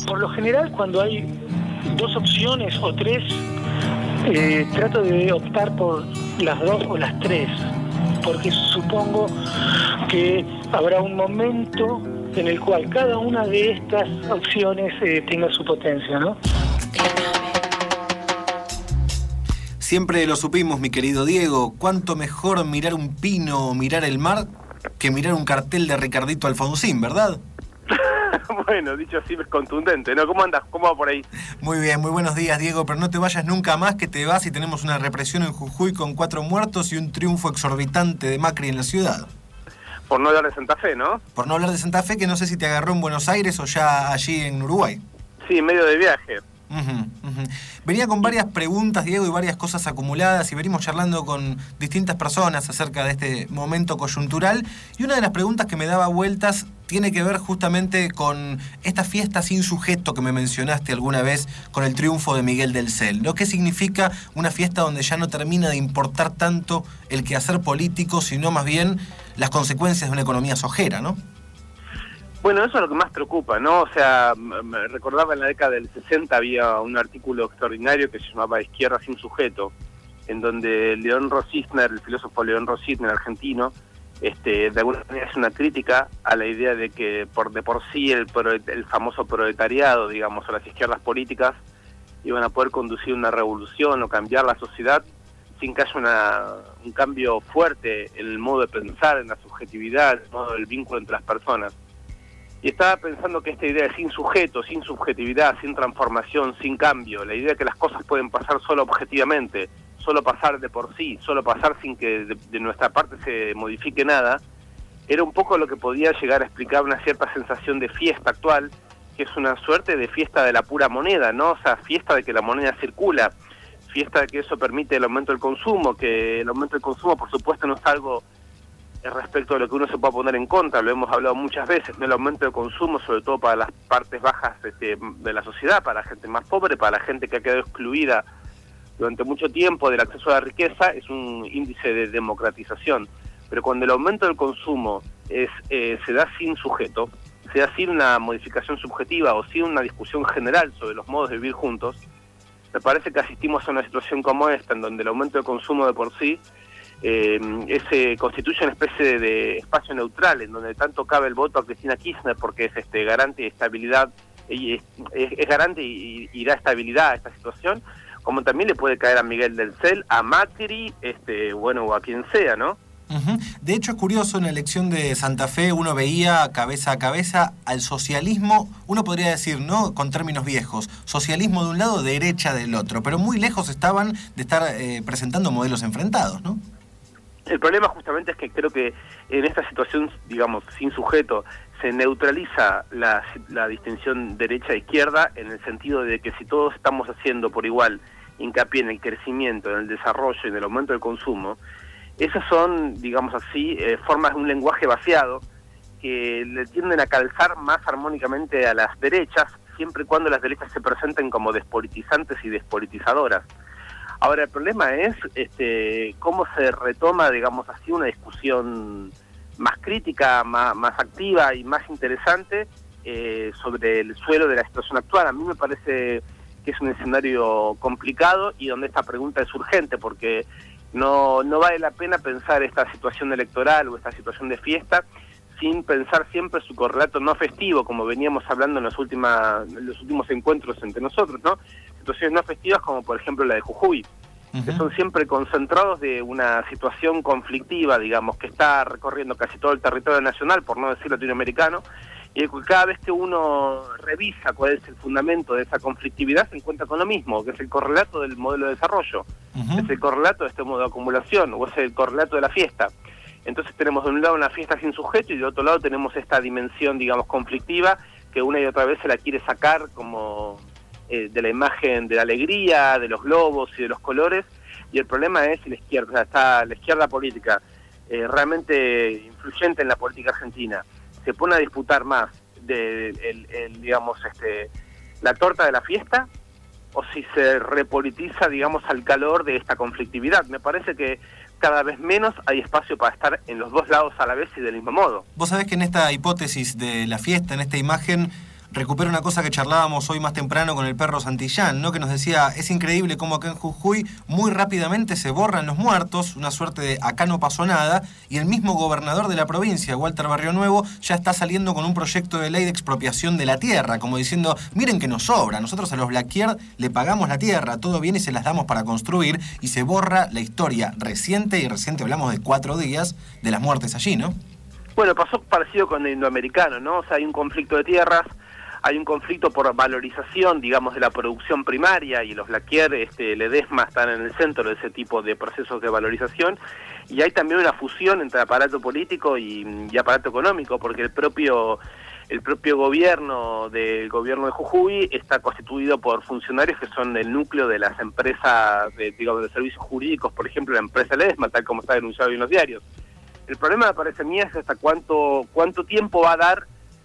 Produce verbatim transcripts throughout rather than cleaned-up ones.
por lo general, cuando hay dos opciones o tres, eh, trato de optar por las dos o las tres, porque supongo que habrá un momento en el cual cada una de estas opciones eh, tenga su potencia, ¿no? Siempre lo supimos, mi querido Diego, cuánto mejor mirar un pino o mirar el mar que mirar un cartel de Ricardito Alfonsín, ¿verdad? Bueno, dicho así es contundente, ¿no? ¿Cómo andas? ¿Cómo va por ahí? Muy bien, muy buenos días, Diego, pero no te vayas nunca más, que te vas y tenemos una represión en Jujuy con cuatro muertos y un triunfo exorbitante de Macri en la ciudad. Por no hablar de Santa Fe, ¿no? Por no hablar de Santa Fe, que no sé si te agarró en Buenos Aires o ya allí en Uruguay. Sí, en medio de viaje. Uh-huh, uh-huh. Venía con varias preguntas, Diego, y varias cosas acumuladas, y venimos charlando con distintas personas acerca de este momento coyuntural, y una de las preguntas que me daba vueltas tiene que ver justamente con esta fiesta sin sujeto que me mencionaste alguna vez con el triunfo de Miguel del Cel, ¿no? ¿Qué significa una fiesta donde ya no termina de importar tanto el quehacer político, sino más bien las consecuencias de una economía sojera, ¿no? Bueno, eso es lo que más preocupa, ¿no? O sea, me recordaba en la década del sesenta había un artículo extraordinario que se llamaba Izquierda sin sujeto, en donde León Rosisner, el filósofo León Rosisner argentino, este, de alguna manera hace una crítica a la idea de que por de por sí el, el famoso proletariado, digamos, o las izquierdas políticas, iban a poder conducir una revolución o cambiar la sociedad sin que haya una, un cambio fuerte en el modo de pensar, en la subjetividad, en el modo del vínculo entre las personas. Y estaba pensando que esta idea de sin sujeto, sin subjetividad, sin transformación, sin cambio, la idea de que las cosas pueden pasar solo objetivamente, solo pasar de por sí, solo pasar sin que de, de nuestra parte se modifique nada, era un poco lo que podía llegar a explicar una cierta sensación de fiesta actual, que es una suerte de fiesta de la pura moneda, ¿no? O sea, fiesta de que la moneda circula, fiesta de que eso permite el aumento del consumo, que el aumento del consumo, por supuesto, no es algo respecto de lo que uno se puede poner en contra, lo hemos hablado muchas veces, ¿no? El aumento de consumo, sobre todo para las partes bajas este, de la sociedad, para la gente más pobre, para la gente que ha quedado excluida durante mucho tiempo del acceso a la riqueza, es un índice de democratización. Pero cuando el aumento del consumo es eh, se da sin sujeto, se da sin una modificación subjetiva o sin una discusión general sobre los modos de vivir juntos, me parece que asistimos a una situación como esta, en donde el aumento de consumo de por sí Eh, ese constituye una especie de, de espacio neutral en donde tanto cabe el voto a Cristina Kirchner porque es este garante de estabilidad y es, es, es garante y, y da estabilidad a esta situación, como también le puede caer a Miguel del Cel, a Macri, este bueno, o a quien sea, ¿no? Uh-huh. De hecho, es curioso, en la elección de Santa Fe uno veía cabeza a cabeza al socialismo, uno podría decir, ¿no?, con términos viejos, socialismo de un lado, derecha del otro, pero muy lejos estaban de estar eh, presentando modelos enfrentados, ¿no? El problema justamente es que creo que en esta situación, digamos, sin sujeto, se neutraliza la, la distinción derecha-izquierda en el sentido de que si todos estamos haciendo por igual hincapié en el crecimiento, en el desarrollo y en el aumento del consumo, esas son, digamos así, eh, formas de un lenguaje vaciado que le tienden a calzar más armónicamente a las derechas, siempre y cuando las derechas se presenten como despolitizantes y despolitizadoras. Ahora, el problema es este, cómo se retoma, digamos así, una discusión más crítica, más, más activa y más interesante eh, sobre el suelo de la situación actual. A mí me parece que es un escenario complicado y donde esta pregunta es urgente, porque no, no vale la pena pensar esta situación electoral o esta situación de fiesta sin pensar siempre su correlato no festivo, como veníamos hablando en, las últimas, en los últimos encuentros entre nosotros, ¿no? Situaciones no festivas como por ejemplo la de Jujuy, uh-huh. que son siempre concentrados de una situación conflictiva, digamos, que está recorriendo casi todo el territorio nacional, por no decir latinoamericano, y cada vez que uno revisa cuál es el fundamento de esa conflictividad, se encuentra con lo mismo, que es el correlato del modelo de desarrollo, uh-huh. es el correlato de este modo de acumulación, o es el correlato de la fiesta. Entonces tenemos de un lado una fiesta sin sujeto y de otro lado tenemos esta dimensión, digamos, conflictiva, que una y otra vez se la quiere sacar como eh, de la imagen de la alegría, de los globos y de los colores, y el problema es la izquierda, o sea, está la izquierda política eh, realmente influyente en la política argentina, se pone a disputar más de, el, el, digamos, este, la torta de la fiesta, o si se repolitiza, digamos, al calor de esta conflictividad. Me parece que cada vez menos hay espacio para estar en los dos lados a la vez y del mismo modo. Vos sabés que en esta hipótesis de la fiesta, en esta imagen, recupero una cosa que charlábamos hoy más temprano con el perro Santillán, ¿no? Que nos decía, es increíble cómo acá en Jujuy muy rápidamente se borran los muertos, una suerte de acá no pasó nada, y el mismo gobernador de la provincia, Walter Barrionuevo, ya está saliendo con un proyecto de ley de expropiación de la tierra, como diciendo, miren que nos sobra, nosotros a los Blaquier le pagamos la tierra, todo bien y se las damos para construir, y se borra la historia reciente, y reciente hablamos de cuatro días, de las muertes allí, ¿no? Bueno, pasó parecido con el indoamericano, ¿no? O sea, hay un conflicto de tierras, hay un conflicto por valorización, digamos, de la producción primaria, y los Blaquier, este, Ledesma están en el centro de ese tipo de procesos de valorización, y hay también una fusión entre aparato político y, y aparato económico, porque el propio el propio gobierno del gobierno de Jujuy está constituido por funcionarios que son el núcleo de las empresas, de, digamos, de servicios jurídicos, por ejemplo, la empresa Ledesma, tal como está denunciado en los diarios. El problema, me parece a mí, es hasta cuánto cuánto tiempo va a dar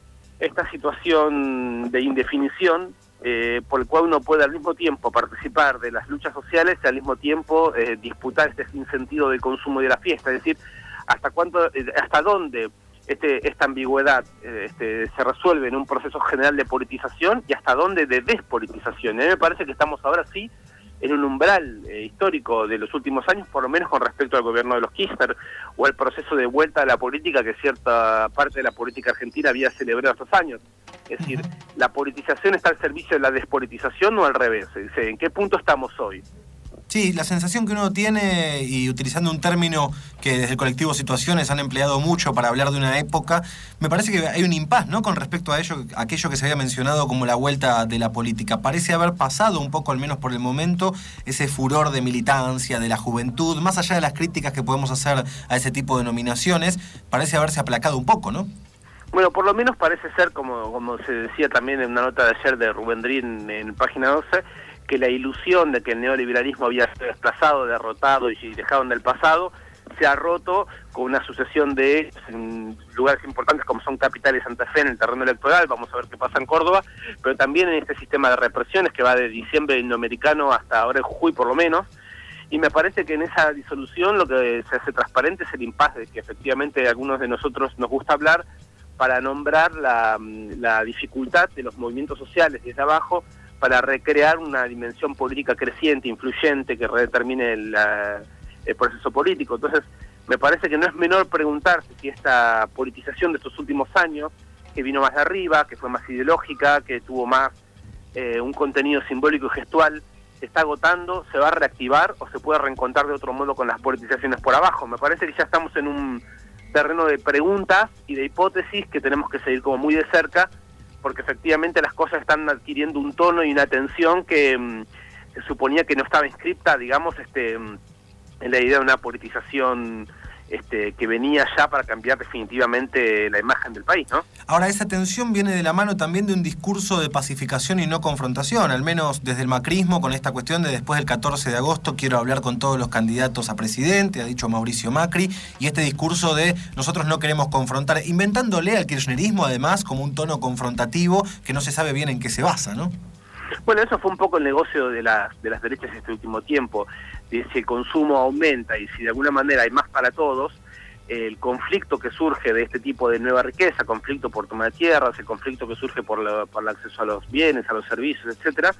esta situación de indefinición, eh, por el cual uno puede al mismo tiempo participar de las luchas sociales y al mismo tiempo eh, disputar este sentido del consumo y de la fiesta. Es decir, hasta cuánto, eh, hasta dónde este, esta ambigüedad eh, este, se resuelve en un proceso general de politización y hasta dónde de despolitización. A mí me parece que estamos ahora sí en un umbral eh, histórico de los últimos años, por lo menos con respecto al gobierno de los Kirchner, o al proceso de vuelta a la política que cierta parte de la política argentina había celebrado estos años. Es decir, ¿la politización está al servicio de la despolitización o al revés? ¿En qué punto estamos hoy? Sí, la sensación que uno tiene, y utilizando un término que desde el colectivo Situaciones han empleado mucho para hablar de una época, me parece que hay un impas, ¿no?, con respecto a ello, aquello que se había mencionado como la vuelta de la política. Parece haber pasado un poco, al menos por el momento, ese furor de militancia, de la juventud, más allá de las críticas que podemos hacer a ese tipo de nominaciones, parece haberse aplacado un poco, ¿no? Bueno, por lo menos parece ser, como, como se decía también en una nota de ayer de Rubén Drin en Página doce, que la ilusión de que el neoliberalismo había sido desplazado, derrotado y dejado en el pasado, se ha roto con una sucesión de en lugares importantes como son Capital y Santa Fe en el terreno electoral. Vamos a ver qué pasa en Córdoba, pero también en este sistema de represiones que va de diciembre del indoamericano hasta ahora en Jujuy por lo menos. Y me parece que en esa disolución lo que se hace transparente es el impasse, que efectivamente a algunos de nosotros nos gusta hablar, para nombrar la, la dificultad de los movimientos sociales desde abajo para recrear una dimensión política creciente, influyente, que redetermine el, la, el proceso político. Entonces, me parece que no es menor preguntarse si esta politización de estos últimos años, que vino más de arriba, que fue más ideológica, que tuvo más eh, un contenido simbólico y gestual, se está agotando, se va a reactivar o se puede reencontrar de otro modo con las politizaciones por abajo. Me parece que ya estamos en un terreno de preguntas y de hipótesis que tenemos que seguir como muy de cerca, porque efectivamente las cosas están adquiriendo un tono y una tensión que mmm, se suponía que no estaba inscripta, digamos, este, en la idea de una politización este, que venía ya para cambiar definitivamente la imagen del país, ¿no? Ahora, esa tensión viene de la mano también de un discurso de pacificación y no confrontación, al menos desde el macrismo, con esta cuestión de después del catorce de agosto quiero hablar con todos los candidatos a presidente, ha dicho Mauricio Macri, y este discurso de nosotros no queremos confrontar, inventándole al kirchnerismo además como un tono confrontativo que no se sabe bien en qué se basa, ¿no? Bueno, eso fue un poco el negocio de las, de las derechas este último tiempo. Si el consumo aumenta y si de alguna manera hay más para todos, el conflicto que surge de este tipo de nueva riqueza, conflicto por toma de tierras, el conflicto que surge por, la, por el acceso a los bienes, a los servicios, etcétera,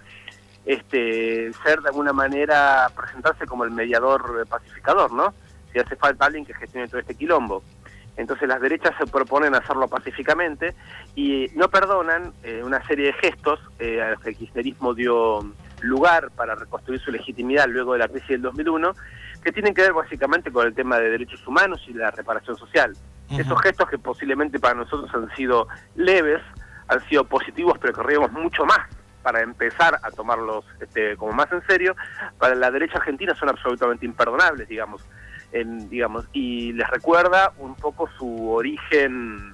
este, ser de alguna manera, presentarse como el mediador pacificador, ¿no? Si hace falta alguien que gestione todo este quilombo. Entonces las derechas se proponen hacerlo pacíficamente y no perdonan eh, una serie de gestos eh, a los que el kirchnerismo dio lugar para reconstruir su legitimidad luego de la crisis del dos mil uno, que tienen que ver básicamente con el tema de derechos humanos y la reparación social. Uh-huh. Esos gestos que posiblemente para nosotros han sido leves, han sido positivos, pero querríamos mucho más para empezar a tomarlos este, como más en serio, para la derecha argentina son absolutamente imperdonables, digamos. En, digamos, y les recuerda un poco su origen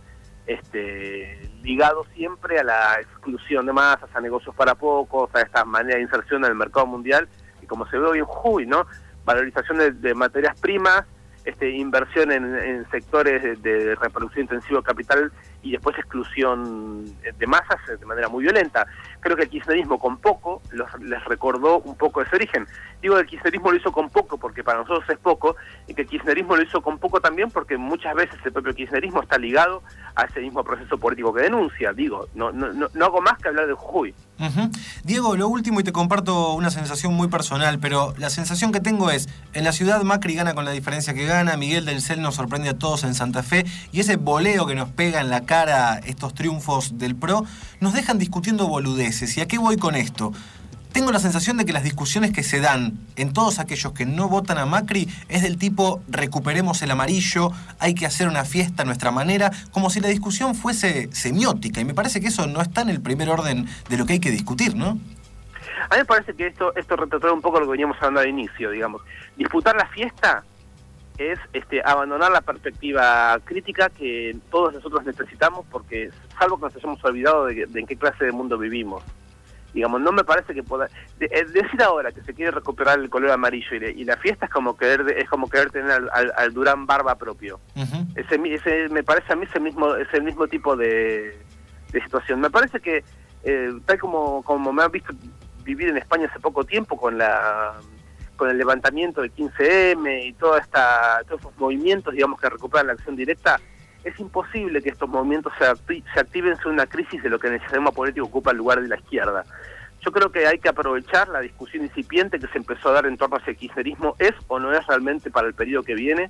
este, ligado siempre a la exclusión de masas, a negocios para pocos, a esta manera de inserción en el mercado mundial, y como se ve hoy en Jujuy, ¿no? Valorización de, de materias primas este, inversión en, en sectores de, de reproducción intensiva de capital y después exclusión de masas de manera muy violenta. Creo que el kirchnerismo con poco los, les recordó un poco ese origen. Digo que el kirchnerismo lo hizo con poco porque para nosotros es poco, y que el kirchnerismo lo hizo con poco también porque muchas veces el propio kirchnerismo está ligado a ese mismo proceso político que denuncia. Digo, no, no, no, no hago más que hablar de Jujuy. Uh-huh. Diego, lo último, y te comparto una sensación muy personal, pero la sensación que tengo es, en la ciudad Macri gana con la diferencia que gana, Miguel del Cel nos sorprende a todos en Santa Fe, y ese voleo que nos pega en la cara estos triunfos del P R O, nos dejan discutiendo boludeces. ¿Y a qué voy con esto? Tengo la sensación de que las discusiones que se dan en todos aquellos que no votan a Macri es del tipo recuperemos el amarillo, hay que hacer una fiesta a nuestra manera, como si la discusión fuese semiótica, y me parece que eso no está en el primer orden de lo que hay que discutir, ¿no? A mí me parece que esto esto retrata un poco lo que veníamos hablando al inicio, digamos. Disputar la fiesta es este, abandonar la perspectiva crítica que todos nosotros necesitamos, porque salvo que nos hayamos olvidado de, de en qué clase de mundo vivimos. Digamos, no me parece que pueda... De, de decir ahora que se quiere recuperar el color amarillo y, de, y la fiesta es como querer es como querer tener al, al, al Durán Barba propio. Uh-huh. Ese, ese me parece a mí ese mismo ese mismo tipo de, de situación. Me parece que eh, tal como como me han visto vivir en España hace poco tiempo con la con el levantamiento del quince eme y toda esta todos esos movimientos, digamos, que recuperan la acción directa, es imposible que estos movimientos se, acti- se activen sobre una crisis de lo que en el sistema político ocupa el lugar de la izquierda. Yo creo que hay que aprovechar la discusión incipiente que se empezó a dar en torno a ese kirchnerismo, es o no es realmente para el periodo que viene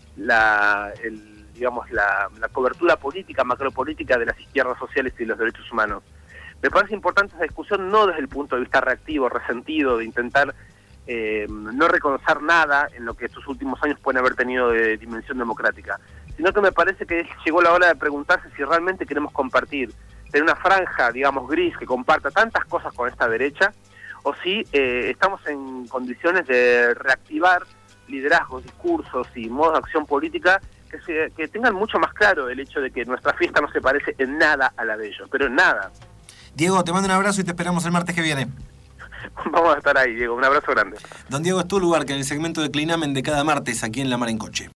la, el, digamos, la, la cobertura política, macropolítica de las izquierdas sociales y los derechos humanos. Me parece importante esa discusión no desde el punto de vista reactivo, resentido, de intentar eh, no reconocer nada en lo que estos últimos años pueden haber tenido de dimensión democrática, sino que me parece que llegó la hora de preguntarse si realmente queremos compartir, tener una franja, digamos, gris, que comparta tantas cosas con esta derecha, o si eh, estamos en condiciones de reactivar liderazgos, discursos y modos de acción política que, se, que tengan mucho más claro el hecho de que nuestra fiesta no se parece en nada a la de ellos, pero en nada. Diego, te mando un abrazo y te esperamos el martes que viene. Vamos a estar ahí, Diego, un abrazo grande. Don Diego, es tu lugar, que en el segmento de Clinamen de cada martes aquí en La Mar en Coche.